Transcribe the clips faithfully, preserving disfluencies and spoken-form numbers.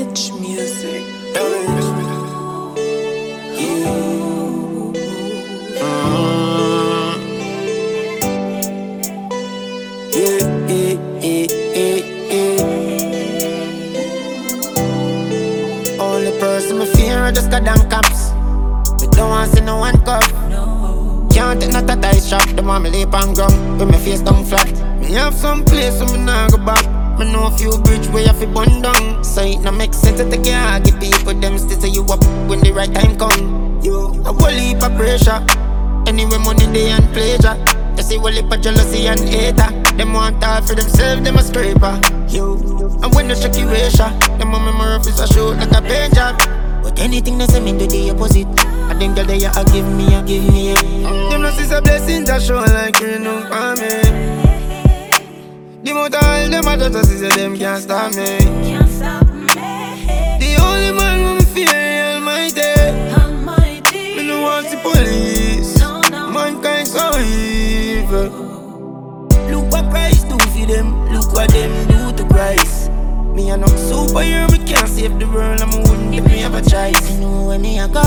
H music. Only person me fear I just got down cops. Me don't want see no one cup. Can't take not a tight shop. The want me lay on ground with my face down flat. Me have some place where me nah go back. Me know a few bridge where you fi burn down. So it no make sense to take your heart. Give people them still say you up when the right time come. Yo, a whole heap of pressure. Anyway money they and pleasure. You see whole heap of jealousy and hater. Them want all for themselves, them a scraper. Yo, and when they check you ratio, them a memory of is a shoot like a paint job. But anything they say me do the opposite. I think that they a give me a give me a. Mm. Them no see a blessing to show like you know for me. The amount of all them a just see them can't stop me. Can't stop me. The only man who me fear Almighty. Almighty. Me no want the police. No, no. Mankind so evil. Look what Christ do for them. Look what them do to Christ. Me a no superhero, me can't save the world. I'm a wouldn't give me have a choice. I know where me a go,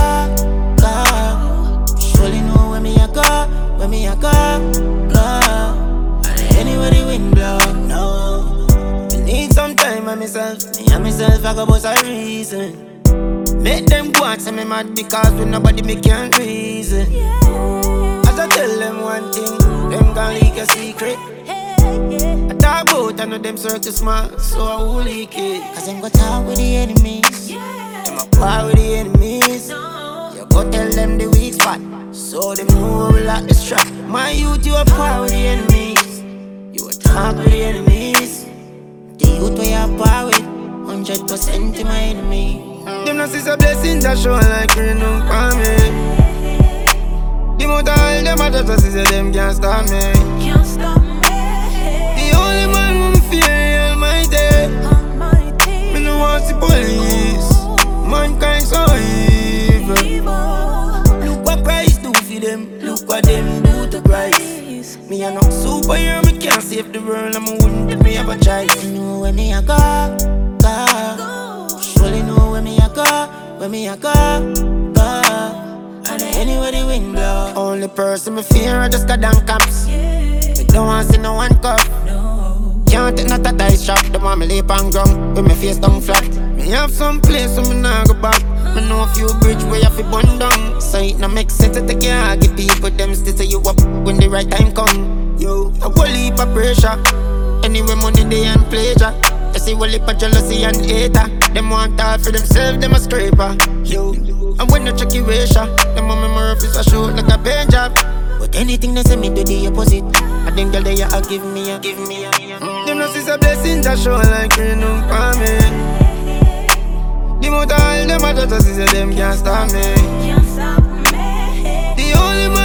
go. Surely know where me a go, where me a go, go. Anywhere the wind blow, no. Me need some time by myself. Me and myself I go bust a reason. Make them go and say me mad because with nobody me can't reason. As I tell them one thing, them gon' leak a secret. I talk about I know them circle smart, so I will leak it. Cause them go talk with the enemies. Them a par with the enemies. You go tell them the weak spot, so them know we like the strap. My youth, you a par with the enemies. You a talk with the enemies. The youth we a par with, one hundred percent to my enemy. Them no see a blessing that show like you know for me. The amount of all them a just see them can't stop me. Can't stop me. The only man who me fear Almighty. Almighty. Me no want the police. Mankind so evil. Evil. Look what Christ do for them. Look what them do to Christ. Me a no superhero, me can't save the world. I'm a wouldn't give me have a choice. I know where me a go, go. Surely know where me a go, where me a go, go. And anywhere the wind blow. Only person me fear I just got down cops. Me don't want see no one cup. Can't take not a dice shop. The want me lay on ground with my face down flat. Me have some place where me nah go back. Me know a few bridge where you fi burn down. So it no make sense to take your heart. Give people them still say you up when the right time come. Yo, a whole heap of pressure. Anyway money they and pleasure. You see whole heap of jealousy and hater. Them want all for themselves, them a scraper. Yo, and when they check your ratio, them a memory of is a shoot like a paint job. But anything they say me do the opposite. I think that they a give me a, give me a. Mm. Them no see a blessing that show like you know for me. The amount of all them a just see them can't stop me. Can't stop me. The only man